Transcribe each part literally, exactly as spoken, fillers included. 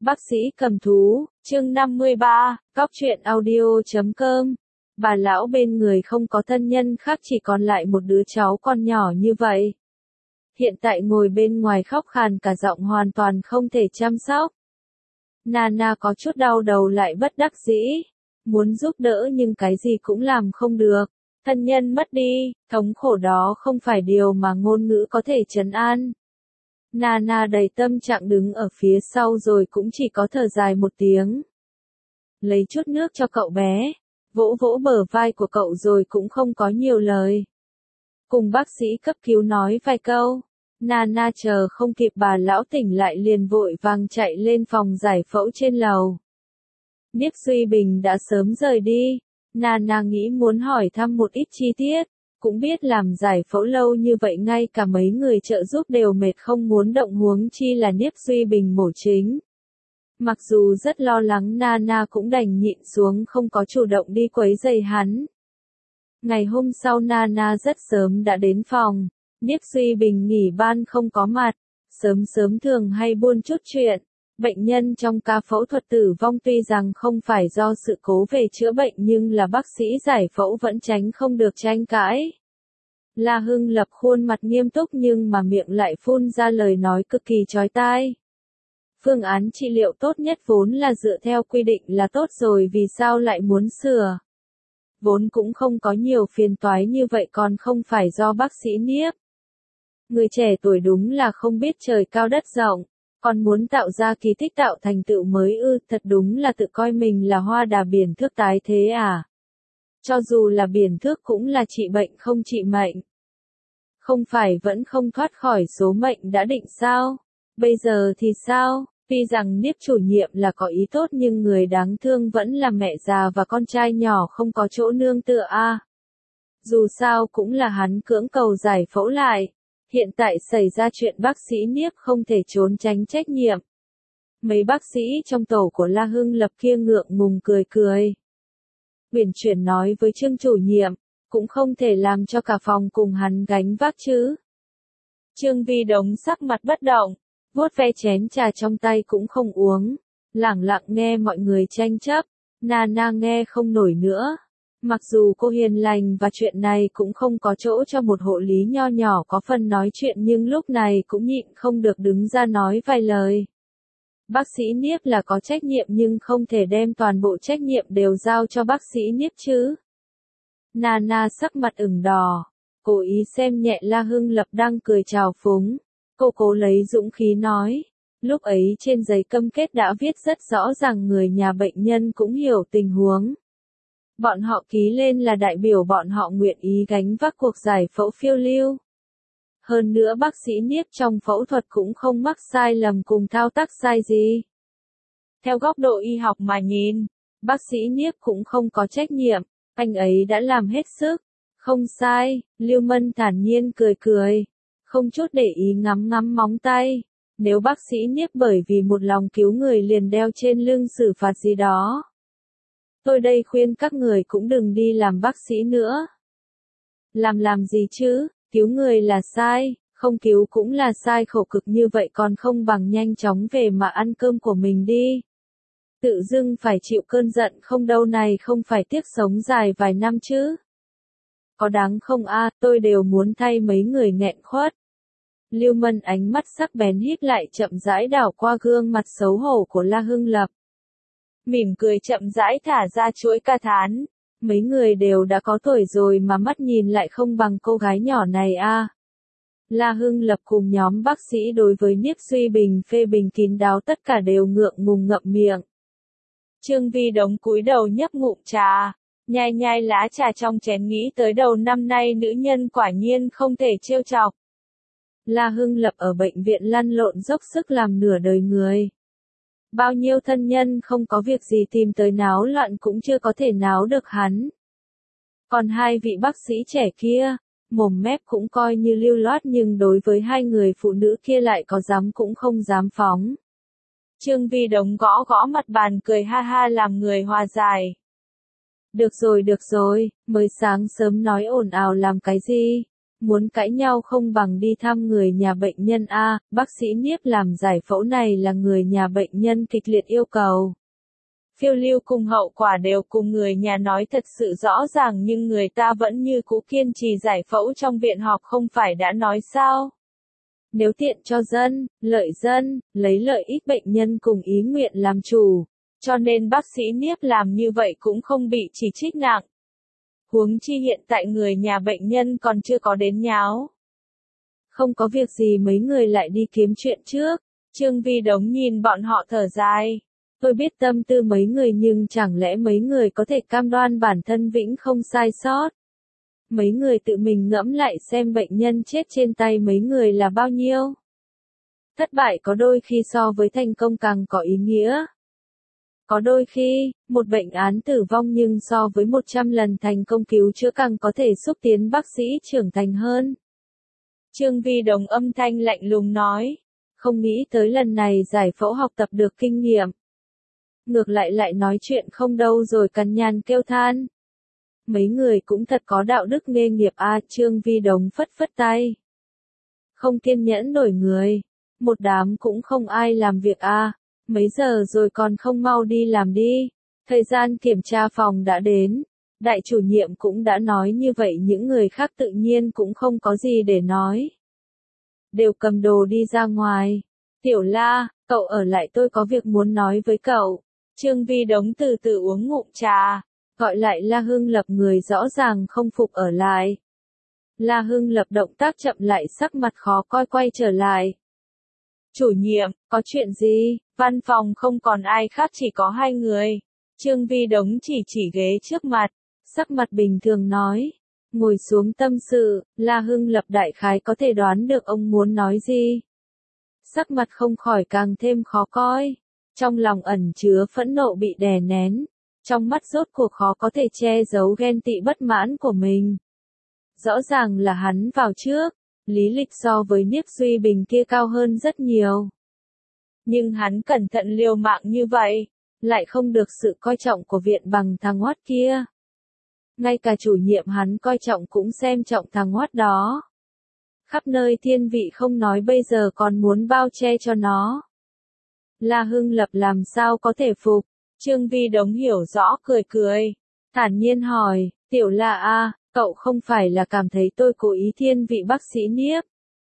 Bác sĩ cầm thú, chương năm mươi ba, cóc truyện audio chấm com. Bà lão bên người không có thân nhân khác, chỉ còn lại một đứa cháu con nhỏ như vậy. Hiện tại ngồi bên ngoài khóc khàn cả giọng, hoàn toàn không thể chăm sóc. Nana có chút đau đầu lại bất đắc dĩ. Muốn giúp đỡ nhưng cái gì cũng làm không được. Thân nhân mất đi, thống khổ đó không phải điều mà ngôn ngữ có thể trấn an. Nana đầy tâm trạng đứng ở phía sau rồi cũng chỉ có thở dài một tiếng. Lấy chút nước cho cậu bé, vỗ vỗ bờ vai của cậu rồi cũng không có nhiều lời. Cùng bác sĩ cấp cứu nói vài câu, Nana chờ không kịp bà lão tỉnh lại liền vội vàng chạy lên phòng giải phẫu trên lầu. Niếp Duy Bình đã sớm rời đi, Nana nghĩ muốn hỏi thăm một ít chi tiết. Cũng biết làm giải phẫu lâu như vậy ngay cả mấy người trợ giúp đều mệt không muốn động, huống chi là Niếp Duy Bình mổ chính. Mặc dù rất lo lắng, Nana cũng đành nhịn xuống, không có chủ động đi quấy rầy hắn. Ngày hôm sau Nana rất sớm đã đến phòng, Niếp Duy Bình nghỉ ban không có mặt, sớm sớm thường hay buôn chút chuyện. Bệnh nhân trong ca phẫu thuật tử vong tuy rằng không phải do sự cố về chữa bệnh nhưng là bác sĩ giải phẫu vẫn tránh không được tranh cãi. La Hưng Lập khuôn mặt nghiêm túc nhưng mà miệng lại phun ra lời nói cực kỳ chói tai. Phương án trị liệu tốt nhất vốn là dựa theo quy định là tốt rồi, vì sao lại muốn sửa? Vốn cũng không có nhiều phiền toái như vậy, còn không phải do bác sĩ Niếp. Người trẻ tuổi đúng là không biết trời cao đất rộng. Còn muốn tạo ra kỳ tích, tạo thành tựu mới ư, thật đúng là tự coi mình là hoa đà biển thước tái thế à. Cho dù là biển thước cũng là trị bệnh không trị mệnh. Không phải vẫn không thoát khỏi số mệnh đã định sao? Bây giờ thì sao? Tuy rằng Niếp chủ nhiệm là có ý tốt nhưng người đáng thương vẫn là mẹ già và con trai nhỏ không có chỗ nương tựa a. À. Dù sao cũng là hắn cưỡng cầu giải phẫu lại. Hiện tại xảy ra chuyện, bác sĩ Niếp không thể trốn tránh trách nhiệm. Mấy bác sĩ trong tổ của La Hưng Lập kia ngượng ngùng cười cười. Uyển chuyển nói với Trương chủ nhiệm, cũng không thể làm cho cả phòng cùng hắn gánh vác chứ. Trương Vi Đống sắc mặt bất động, vuốt ve chén trà trong tay cũng không uống, lẳng lặng nghe mọi người tranh chấp. Nana nghe không nổi nữa. Mặc dù cô hiền lành và chuyện này cũng không có chỗ cho một hộ lý nho nhỏ có phần nói chuyện, nhưng lúc này cũng nhịn không được đứng ra nói vài lời. Bác sĩ Niếp là có trách nhiệm nhưng không thể đem toàn bộ trách nhiệm đều giao cho bác sĩ Niếp chứ. Nana sắc mặt ửng đỏ, cố ý xem nhẹ La Hưng Lập đang cười trào phúng. Cô cố lấy dũng khí nói, lúc ấy trên giấy cam kết đã viết rất rõ ràng người nhà bệnh nhân cũng hiểu tình huống. Bọn họ ký lên là đại biểu bọn họ nguyện ý gánh vác cuộc giải phẫu phiêu lưu. Hơn nữa bác sĩ Niếp trong phẫu thuật cũng không mắc sai lầm cùng thao tác sai gì. Theo góc độ y học mà nhìn, bác sĩ Niếp cũng không có trách nhiệm, anh ấy đã làm hết sức. Không sai, Lưu Mân thản nhiên cười cười, không chút để ý ngắm ngắm móng tay. Nếu bác sĩ Niếp bởi vì một lòng cứu người liền đeo trên lưng xử phạt gì đó, tôi đây khuyên các người cũng đừng đi làm bác sĩ nữa. Làm làm gì chứ, cứu người là sai, không cứu cũng là sai, khổ cực như vậy còn không bằng nhanh chóng về mà ăn cơm của mình đi. Tự dưng phải chịu cơn giận không đâu, này không phải tiếc sống dài vài năm chứ. Có đáng không a, à, tôi đều muốn thay mấy người nghẹn khuất. Lưu Mân ánh mắt sắc bén hít lại, chậm rãi đảo qua gương mặt xấu hổ của La Hưng Lập. Mỉm cười chậm rãi thả ra chuỗi ca thán. Mấy người đều đã có tuổi rồi mà mắt nhìn lại không bằng cô gái nhỏ này a. À. La Hưng Lập cùng nhóm bác sĩ đối với Niếp Duy Bình phê bình kín đáo, tất cả đều ngượng ngùng ngậm miệng. Trương Vi Đống cúi đầu nhấp ngụm trà, nhai nhai lá trà trong chén, nghĩ tới đầu năm nay nữ nhân quả nhiên không thể trêu chọc. La Hưng Lập ở bệnh viện lăn lộn dốc sức làm nửa đời người. Bao nhiêu thân nhân không có việc gì tìm tới náo loạn cũng chưa có thể náo được hắn. Còn hai vị bác sĩ trẻ kia, mồm mép cũng coi như lưu loát nhưng đối với hai người phụ nữ kia lại có dám cũng không dám phóng. Trương Vi Đống gõ gõ mặt bàn cười ha ha làm người hòa giải. Được rồi được rồi, mới sáng sớm nói ồn ào làm cái gì? Muốn cãi nhau không bằng đi thăm người nhà bệnh nhân a, bác sĩ Niếp làm giải phẫu này là người nhà bệnh nhân kịch liệt yêu cầu. Phiêu lưu cùng hậu quả đều cùng người nhà nói thật sự rõ ràng nhưng người ta vẫn như cũ kiên trì giải phẫu trong viện họp không phải đã nói sao. Nếu tiện cho dân, lợi dân, lấy lợi ích bệnh nhân cùng ý nguyện làm chủ, cho nên bác sĩ Niếp làm như vậy cũng không bị chỉ trích nặng. Huống chi hiện tại người nhà bệnh nhân còn chưa có đến nháo. Không có việc gì mấy người lại đi kiếm chuyện trước, Trương Vi Đống nhìn bọn họ thở dài. Tôi biết tâm tư mấy người nhưng chẳng lẽ mấy người có thể cam đoan bản thân vĩnh không sai sót. Mấy người tự mình ngẫm lại xem bệnh nhân chết trên tay mấy người là bao nhiêu. Thất bại có đôi khi so với thành công càng có ý nghĩa. Có đôi khi, một bệnh án tử vong nhưng so với một trăm lần thành công cứu chữa càng có thể xúc tiến bác sĩ trưởng thành hơn. Trương Vi Đống âm thanh lạnh lùng nói, không nghĩ tới lần này giải phẫu học tập được kinh nghiệm. Ngược lại lại nói chuyện không đâu rồi cằn nhằn kêu than. Mấy người cũng thật có đạo đức nghề nghiệp a, Trương Vi Đống phất phất tay. Không kiên nhẫn đổi người, một đám cũng không ai làm việc a, mấy giờ rồi còn không mau đi làm đi. Thời gian kiểm tra phòng đã đến, đại chủ nhiệm cũng đã nói như vậy những người khác tự nhiên cũng không có gì để nói. Đều cầm đồ đi ra ngoài. Tiểu La, cậu ở lại tôi có việc muốn nói với cậu. Trương Vi Đống từ từ uống ngụm trà, gọi lại La Hưng Lập người rõ ràng không phục ở lại. La Hưng Lập động tác chậm lại sắc mặt khó coi quay trở lại. Chủ nhiệm, có chuyện gì? Văn phòng không còn ai khác chỉ có hai người. Trương Vi Đống chỉ chỉ ghế trước mặt, sắc mặt bình thường nói. Ngồi xuống tâm sự, La Hưng Lập đại khái có thể đoán được ông muốn nói gì. Sắc mặt không khỏi càng thêm khó coi. Trong lòng ẩn chứa phẫn nộ bị đè nén. Trong mắt rốt cuộc khó có thể che giấu ghen tị bất mãn của mình. Rõ ràng là hắn vào trước, lý lịch so với Niếp Duy Bình kia cao hơn rất nhiều. Nhưng hắn cẩn thận liều mạng như vậy, lại không được sự coi trọng của viện bằng thằng Hoát kia. Ngay cả chủ nhiệm hắn coi trọng cũng xem trọng thằng Hoát đó. Khắp nơi thiên vị không nói bây giờ còn muốn bao che cho nó. La Hưng Lập làm sao có thể phục, Trương Vi Đống hiểu rõ cười cười, thản nhiên hỏi, Tiểu La a, cậu không phải là cảm thấy tôi cố ý thiên vị bác sĩ Niếp.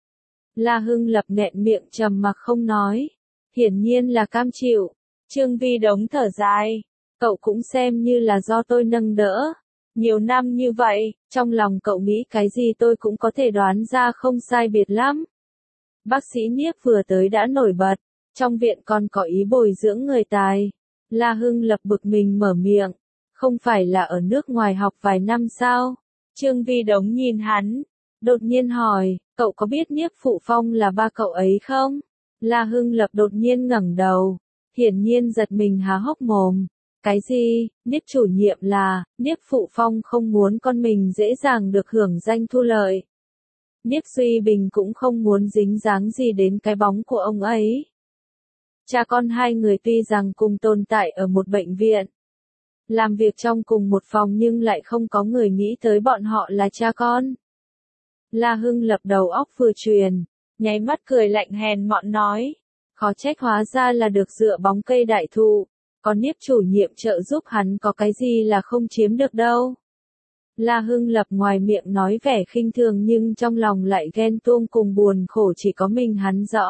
La Hưng Lập nghẹn miệng trầm mặc không nói, hiển nhiên là cam chịu. Trương Vi Đống thở dài, cậu cũng xem như là do tôi nâng đỡ. Nhiều năm như vậy, trong lòng cậu nghĩ cái gì tôi cũng có thể đoán ra không sai biệt lắm. Bác sĩ Niếp vừa tới đã nổi bật, trong viện còn có ý bồi dưỡng người tài. La Hưng Lập bực mình mở miệng, không phải là ở nước ngoài học vài năm sao? Trương Vi Đống nhìn hắn, đột nhiên hỏi, cậu có biết Niếp Phụ Phong là ba cậu ấy không? La Hưng Lập đột nhiên ngẩng đầu, hiển nhiên giật mình há hốc mồm. Cái gì? Niếp chủ nhiệm là, Niếp Phụ Phong không muốn con mình dễ dàng được hưởng danh thu lợi. Niếp Duy Bình cũng không muốn dính dáng gì đến cái bóng của ông ấy. Cha con hai người tuy rằng cùng tồn tại ở một bệnh viện, làm việc trong cùng một phòng nhưng lại không có người nghĩ tới bọn họ là cha con. La Hưng Lập đầu óc vừa truyền, nháy mắt cười lạnh hèn mọn nói, khó trách hóa ra là được dựa bóng cây đại thụ, còn Niếp chủ nhiệm trợ giúp hắn có cái gì là không chiếm được đâu. La Hưng Lập ngoài miệng nói vẻ khinh thường nhưng trong lòng lại ghen tuông cùng buồn khổ chỉ có mình hắn rõ.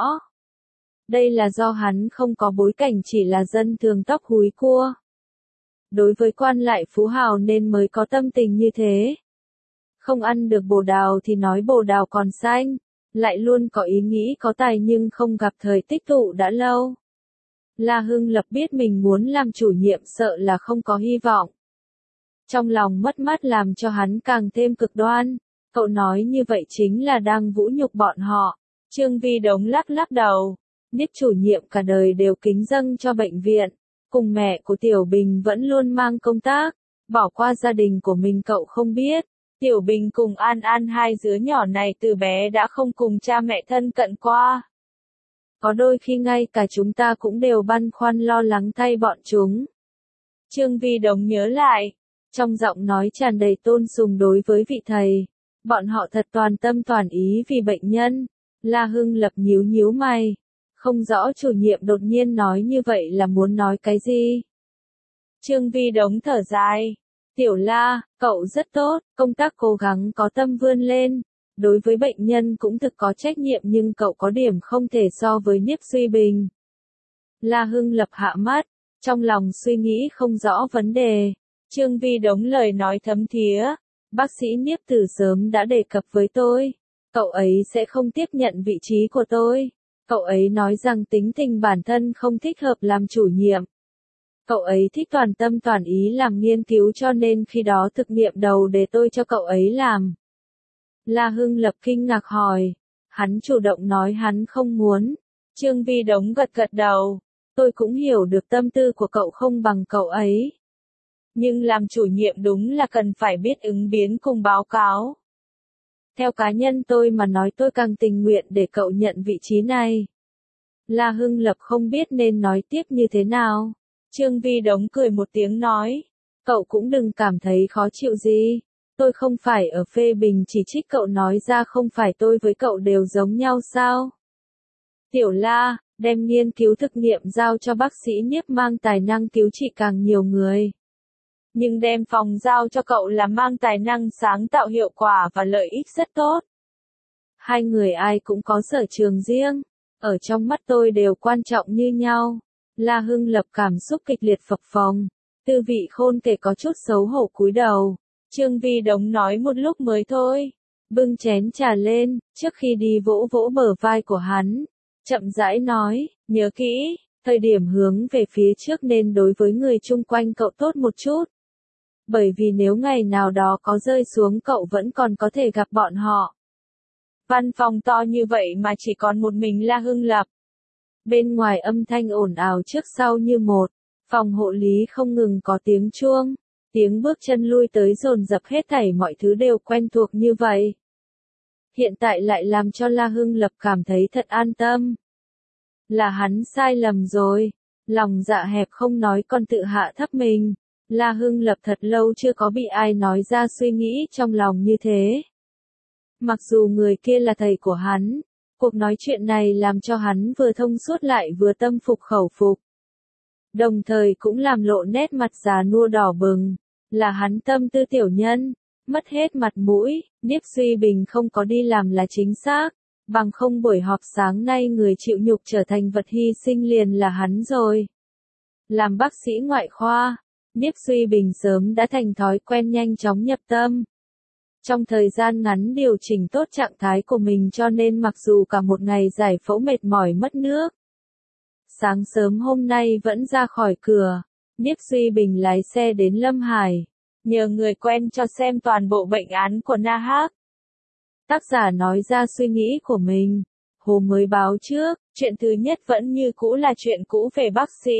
Đây là do hắn không có bối cảnh chỉ là dân thường tóc húi cua. Đối với quan lại phú hào nên mới có tâm tình như thế. Không ăn được bồ đào thì nói bồ đào còn xanh, lại luôn có ý nghĩ có tài nhưng không gặp thời tích tụ đã lâu. La Hưng Lập biết mình muốn làm chủ nhiệm sợ là không có hy vọng. Trong lòng mất mát làm cho hắn càng thêm cực đoan, cậu nói như vậy chính là đang vũ nhục bọn họ. Trương Vi Đống lắc lắc đầu, Niếp chủ nhiệm cả đời đều kính dâng cho bệnh viện, cùng mẹ của Tiểu Bình vẫn luôn mang công tác, bỏ qua gia đình của mình cậu không biết. Tiểu Bình cùng An An hai đứa nhỏ này từ bé đã không cùng cha mẹ thân cận qua. Có đôi khi ngay cả chúng ta cũng đều băn khoăn lo lắng thay bọn chúng. Trương Vi Đống nhớ lại, trong giọng nói tràn đầy tôn sùng đối với vị thầy. Bọn họ thật toàn tâm toàn ý vì bệnh nhân. La Hưng Lập nhíu nhíu mày. Không rõ chủ nhiệm đột nhiên nói như vậy là muốn nói cái gì. Trương Vi Đống thở dài. Tiểu La, cậu rất tốt, công tác cố gắng có tâm vươn lên. Đối với bệnh nhân cũng thực có trách nhiệm nhưng cậu có điểm không thể so với Niếp Duy Bình. La Hưng Lập hạ mắt, trong lòng suy nghĩ không rõ vấn đề. Trương Vi Đống lời nói thấm thía. Bác sĩ Niếp từ sớm đã đề cập với tôi. Cậu ấy sẽ không tiếp nhận vị trí của tôi. Cậu ấy nói rằng tính tình bản thân không thích hợp làm chủ nhiệm. Cậu ấy thích toàn tâm toàn ý làm nghiên cứu cho nên khi đó thực nghiệm đầu để tôi cho cậu ấy làm. La Hưng Lập kinh ngạc hỏi. Hắn chủ động nói hắn không muốn. Trương Vi Đống gật gật đầu. Tôi cũng hiểu được tâm tư của cậu không bằng cậu ấy. Nhưng làm chủ nhiệm đúng là cần phải biết ứng biến cùng báo cáo. Theo cá nhân tôi mà nói tôi càng tình nguyện để cậu nhận vị trí này. La Hưng Lập không biết nên nói tiếp như thế nào. Trương Vi Đống cười một tiếng nói. Cậu cũng đừng cảm thấy khó chịu gì. Tôi không phải ở phê bình chỉ trích cậu nói ra không phải tôi với cậu đều giống nhau sao. Tiểu La, đem nghiên cứu thực nghiệm giao cho bác sĩ Niếp mang tài năng cứu trị càng nhiều người. Nhưng đem phòng giao cho cậu là mang tài năng sáng tạo hiệu quả và lợi ích rất tốt. Hai người ai cũng có sở trường riêng. Ở trong mắt tôi đều quan trọng như nhau. La Hưng Lập cảm xúc kịch liệt phập phồng. Tư Vị Khôn kể có chút xấu hổ cúi đầu. Trương Vi Đống nói một lúc mới thôi. Bưng chén trà lên, trước khi đi vỗ vỗ bờ vai của hắn. Chậm rãi nói, nhớ kỹ, thời điểm hướng về phía trước nên đối với người chung quanh cậu tốt một chút. Bởi vì nếu ngày nào đó có rơi xuống cậu vẫn còn có thể gặp bọn họ. Văn phòng to như vậy mà chỉ còn một mình La Hưng Lập. Bên ngoài âm thanh ồn ào trước sau như một. Phòng hộ lý không ngừng có tiếng chuông. Tiếng bước chân lui tới dồn dập hết thảy mọi thứ đều quen thuộc như vậy. Hiện tại lại làm cho La Hưng Lập cảm thấy thật an tâm. Là hắn sai lầm rồi. Lòng dạ hẹp không nói còn tự hạ thấp mình. La Hưng Lập thật lâu chưa có bị ai nói ra suy nghĩ trong lòng như thế. Mặc dù người kia là thầy của hắn, cuộc nói chuyện này làm cho hắn vừa thông suốt lại vừa tâm phục khẩu phục. Đồng thời cũng làm lộ nét mặt già nua đỏ bừng, là hắn tâm tư tiểu nhân, mất hết mặt mũi, Niếp Duy Bình không có đi làm là chính xác, bằng không buổi họp sáng nay người chịu nhục trở thành vật hy sinh liền là hắn rồi. Làm bác sĩ ngoại khoa, Niếp Duy Bình sớm đã thành thói quen nhanh chóng nhập tâm. Trong thời gian ngắn điều chỉnh tốt trạng thái của mình cho nên mặc dù cả một ngày giải phẫu mệt mỏi mất nước. Sáng sớm hôm nay vẫn ra khỏi cửa, Niếp Duy Bình lái xe đến Lâm Hải, nhờ người quen cho xem toàn bộ bệnh án của Na Hác. Tác giả nói ra suy nghĩ của mình. Hồ mới báo trước, chuyện thứ nhất vẫn như cũ là chuyện cũ về bác sĩ.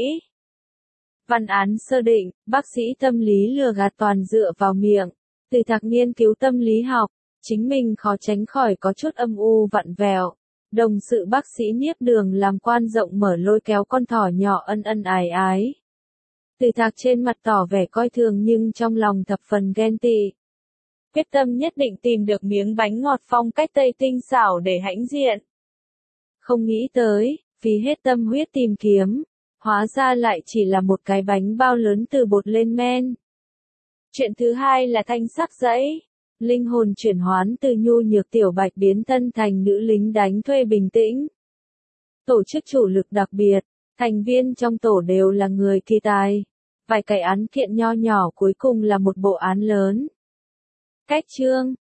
Văn án sơ định, bác sĩ tâm lý lừa gạt toàn dựa vào miệng. Từ Thạc nghiên cứu tâm lý học, chính mình khó tránh khỏi có chút âm u vặn vẹo. Đồng sự bác sĩ Niếp Đường làm quan rộng mở lôi kéo con thỏ nhỏ ân ân ái ái. Từ Thạc trên mặt tỏ vẻ coi thường nhưng trong lòng thập phần ghen tị. Quyết tâm nhất định tìm được miếng bánh ngọt phong cách Tây tinh xảo để hãnh diện. Không nghĩ tới, phí hết tâm huyết tìm kiếm, hóa ra lại chỉ là một cái bánh bao lớn từ bột lên men. Chuyện thứ hai là thanh sắc dãy. Linh hồn chuyển hoán từ nhu nhược tiểu bạch biến thân thành nữ lính đánh thuê bình tĩnh. Tổ chức chủ lực đặc biệt, thành viên trong tổ đều là người kỳ tài. Vài cái án kiện nho nhỏ cuối cùng là một bộ án lớn. Cách chương,